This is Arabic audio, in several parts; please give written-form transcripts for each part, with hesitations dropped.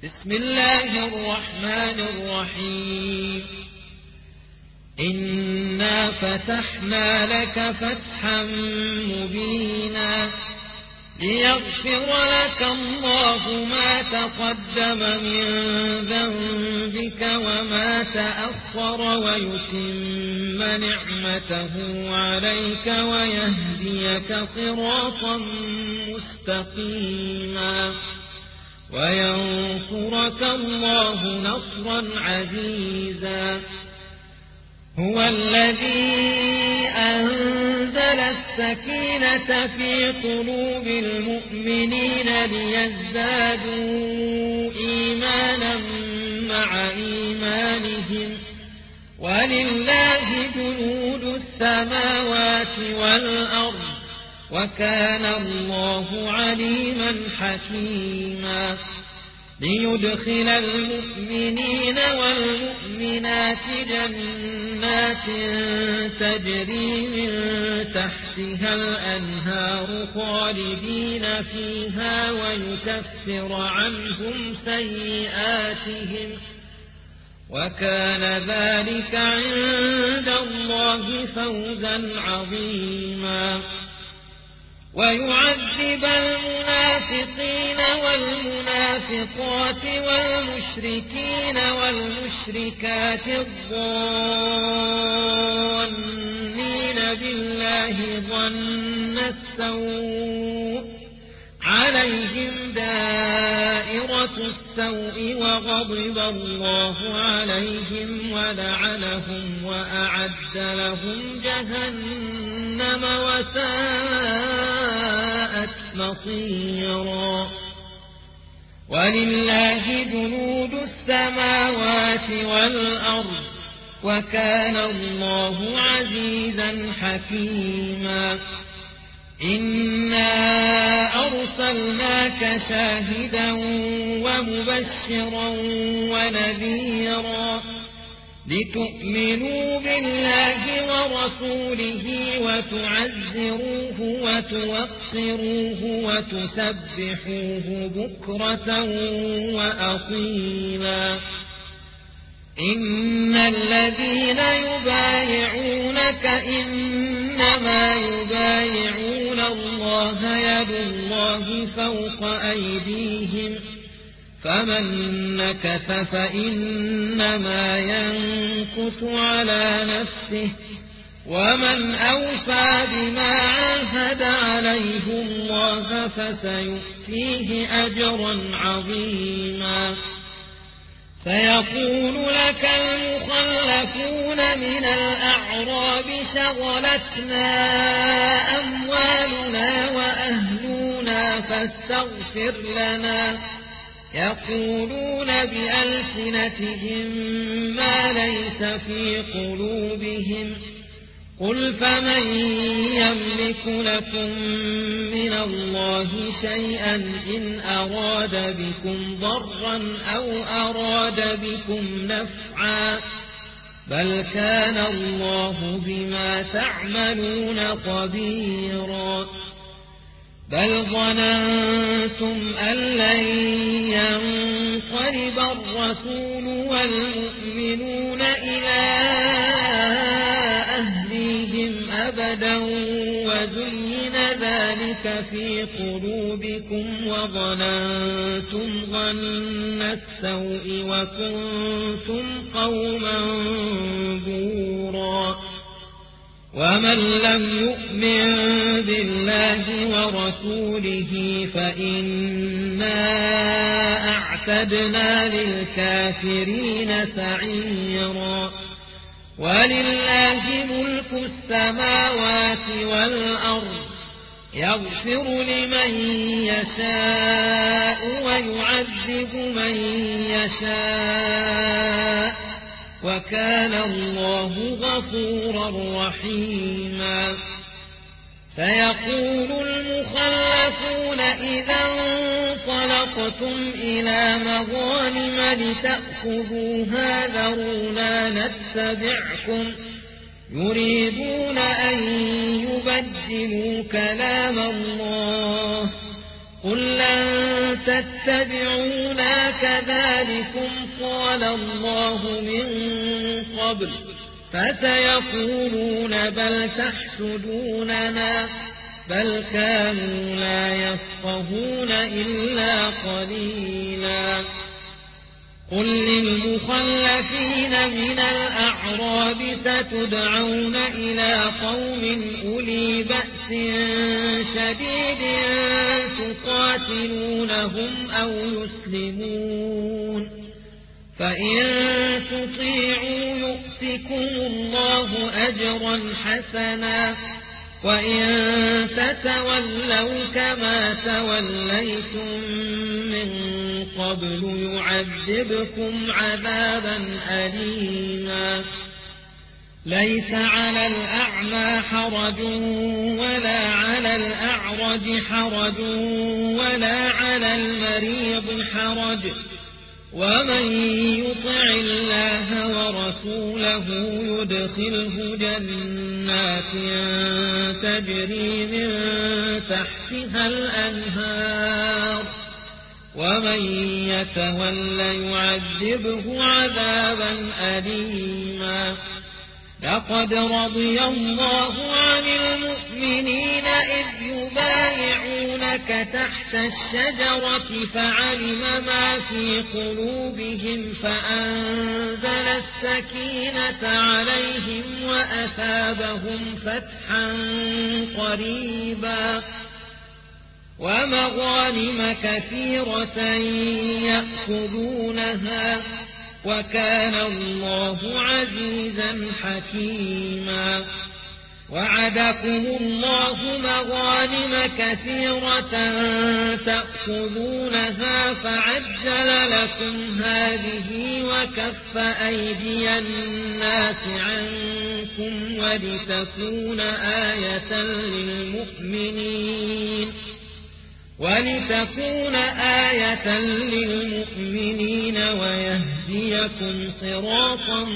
بسم الله الرحمن الرحيم إنا فتحنا لك فتحا مبينا ليغفر لك الله ما تقدم من ذنبك وما تأخر ويتم نعمته عليك ويهديك صراطا مستقيما وينصرك الله نصرا عزيزا هو الذي أنزل السكينة في قلوب المؤمنين ليزدادوا إيمانا مع إيمانهم ولله جنود السماوات والأرض وكان الله عليما حكيما ليدخل المؤمنين والمؤمنات جنات تجري من تحتها الأنهار خالدين فيها ويكفر عنهم سيئاتهم وكان ذلك عند الله فوزا عظيما ويعذب المنافقين والمنافقات والمشركين والمشركات الظانين بالله ظن السوء عليهم دائرة السوء وغضب الله عليهم ولعنهم وأعد لهم جهنم وساءت مصيرا ولله جنود السماوات والأرض وكان الله عزيزا حكيما إنا أرسلناك شاهدا ومبشرا ونذيرا لتؤمنوا بالله ورسوله وتعزروه وتوقروه وتسبحوه بكرة وأصيلا إن الذين يبايعونك إنما يبايعون الله يد الله فوق أيديهم فمن نكث فإنما ينكث على نفسه ومن أوفى بما عاهد عليه الله فسيؤتيه أجرا عظيما سيقول لك المخلفون من الأعراب شغلتنا أموالنا وأهلنا فاستغفر لنا يقولون بألسنتهم ما ليس في قلوبهم قل فمن يملك لكم من الله شيئا إن أراد بكم ضرا أو أراد بكم نفعا بل كان الله بما تعملون خبيرا بل ظننتم أن لن ينقلب الرسول والمؤمنون إلى أهليهم أبدا وزين ذلك في قلوبكم وظننتم ظن السوء وكنتم قوما بورا ومن لم يؤمن بالله ورسوله فإنا أعتدنا للكافرين سعيرا ولله ملك السماوات والأرض يغفر لمن يشاء ويعذب من يشاء وكان الله غفورا رحيما سيقول المخلفون إذا انطلقتم إلى مغانم لتأخذوها ذرونا نتبعكم يريدون أن يبدلوا كلام الله قل لن تتبعونا كذلكم قال الله من قبل فسيقولون بل تحسدوننا بل كانوا لا يفقهون إلا قليلا قل للمخلفين من الأعراب ستدعون إلى قوم أولي بأس شديد تقاتلونهم أو يسلمون فإن تطيعوا يؤتكم الله أجرا حسنا وإن تتولوا كما توليتم من قبل يعذبكم عذابا أليما ليس على الأعمى حرج ولا على الأعرج حرج ولا على المريض حرج ومن يطع الله ورسوله يدخله جنات تجري من تحتها الأنهار ومن يتولى يعذبه عذابا أليما لقد رضي الله عن المؤمنين إذ يبايعونك تحت الشجرة فعلم ما في قلوبهم فأنزل السكينة عليهم وأثابهم فتحا قريبا ومغانم كثيرة يأخذونها وكان الله عزيزا حكيما وعدكم الله مغانم كثيرة تأخذونها فعجل لكم هذه وكف أيدي الناس عنكم ولتكون آية للمؤمنين ويهديكم صراطا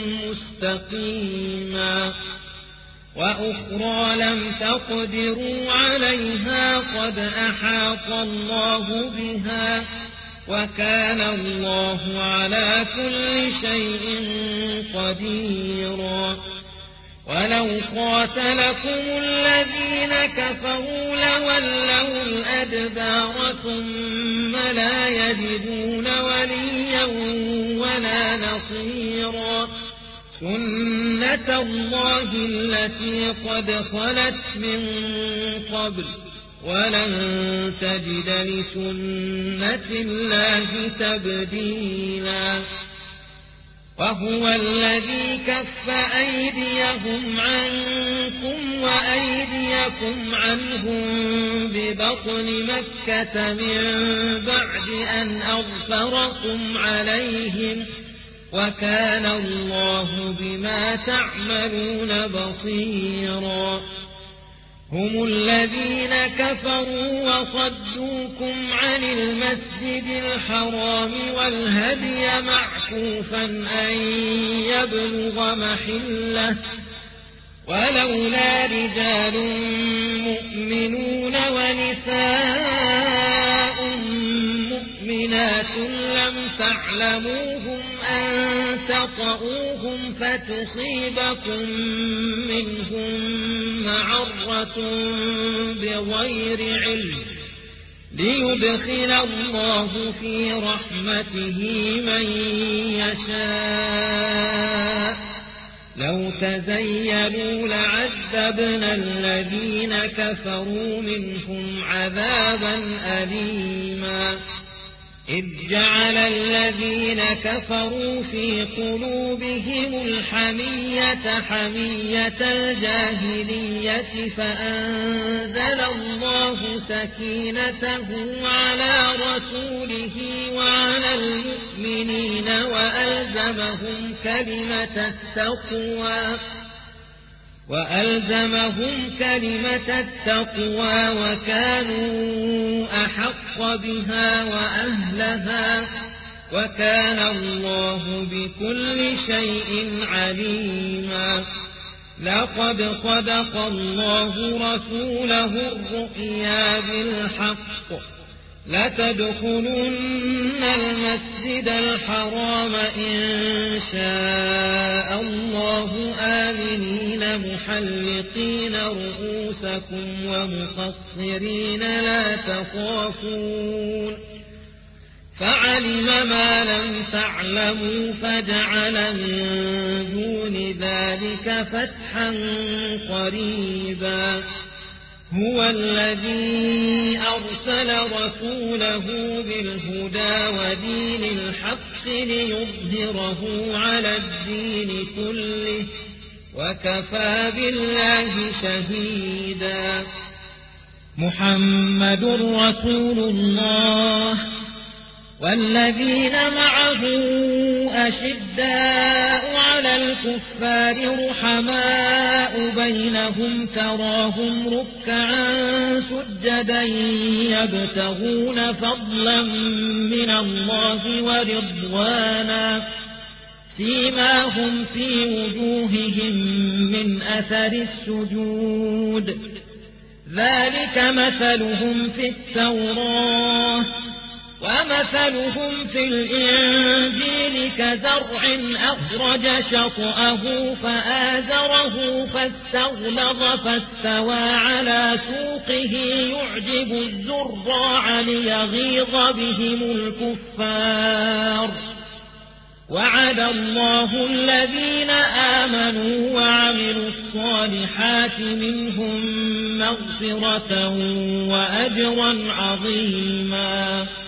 مستقيما وأخرى لم تقدروا عليها قد أحاط الله بها وكان الله على كل شيء قديرا ولو قاتلكم الذين كفروا لولوا الأدبار ثم لا يجدون وليا ولا نصيرا سنة الله التي قد خلت من قبل ولن تجد لسنة الله تبديلا وهو الذي كف أيديهم عنكم وأيديكم عنهم ببطن مكة من بعد أن أغفركم عليهم وكان الله بما تعملون بصيرا هم الذين كفروا وصدوكم عن المسجد الحرام والهدي معكوفا أن يبلغ محله ولولا رجال مؤمنون ونساء مؤمنات لم تعلموهم أن تطؤوهم فتصيبكم منهم معرة بغير علم ليدخل الله في رحمته من يشاء لو تزيلوا لعذبنا الذين كفروا منهم عذابا أليما إذ جعل الذين كفروا في قلوبهم الحمية حمية الجاهلية فأنزل الله سكينته على رسوله وعلى المؤمنين وألزمهم كلمة التقوى وكانوا أحق بها وأهلها وكان الله بكل شيء عليما لقد صدق الله رسوله الرؤيا بالحق لتدخلن المسجد الحرام إن شاء الله آمنين محلقين رؤوسكم ومقصرين لا تخافون فعلم ما لم تعلموا فجعل من دون ذلك فتحا قريبا هو الذي أرسل رسوله بالهدى ودين الحق ليظهره على الدين كله وكفى بالله شهيدا محمد رسول الله والذين معه أشداء على الكفار رحماء بينهم تراهم ركعا سجدا يبتغون فضلا من الله ورضوانا سيماهم في وجوههم من أثر السجود ذلك مثلهم في التوراة ومثلهم في الإنجيل كزرع أخرج شطأه فآزره فاستغلظ فاستوى على سوقه يعجب الزراع ليغيظ بهم الكفار وعد الله الذين آمنوا وعملوا الصالحات منهم مغفرة وأجرا عظيما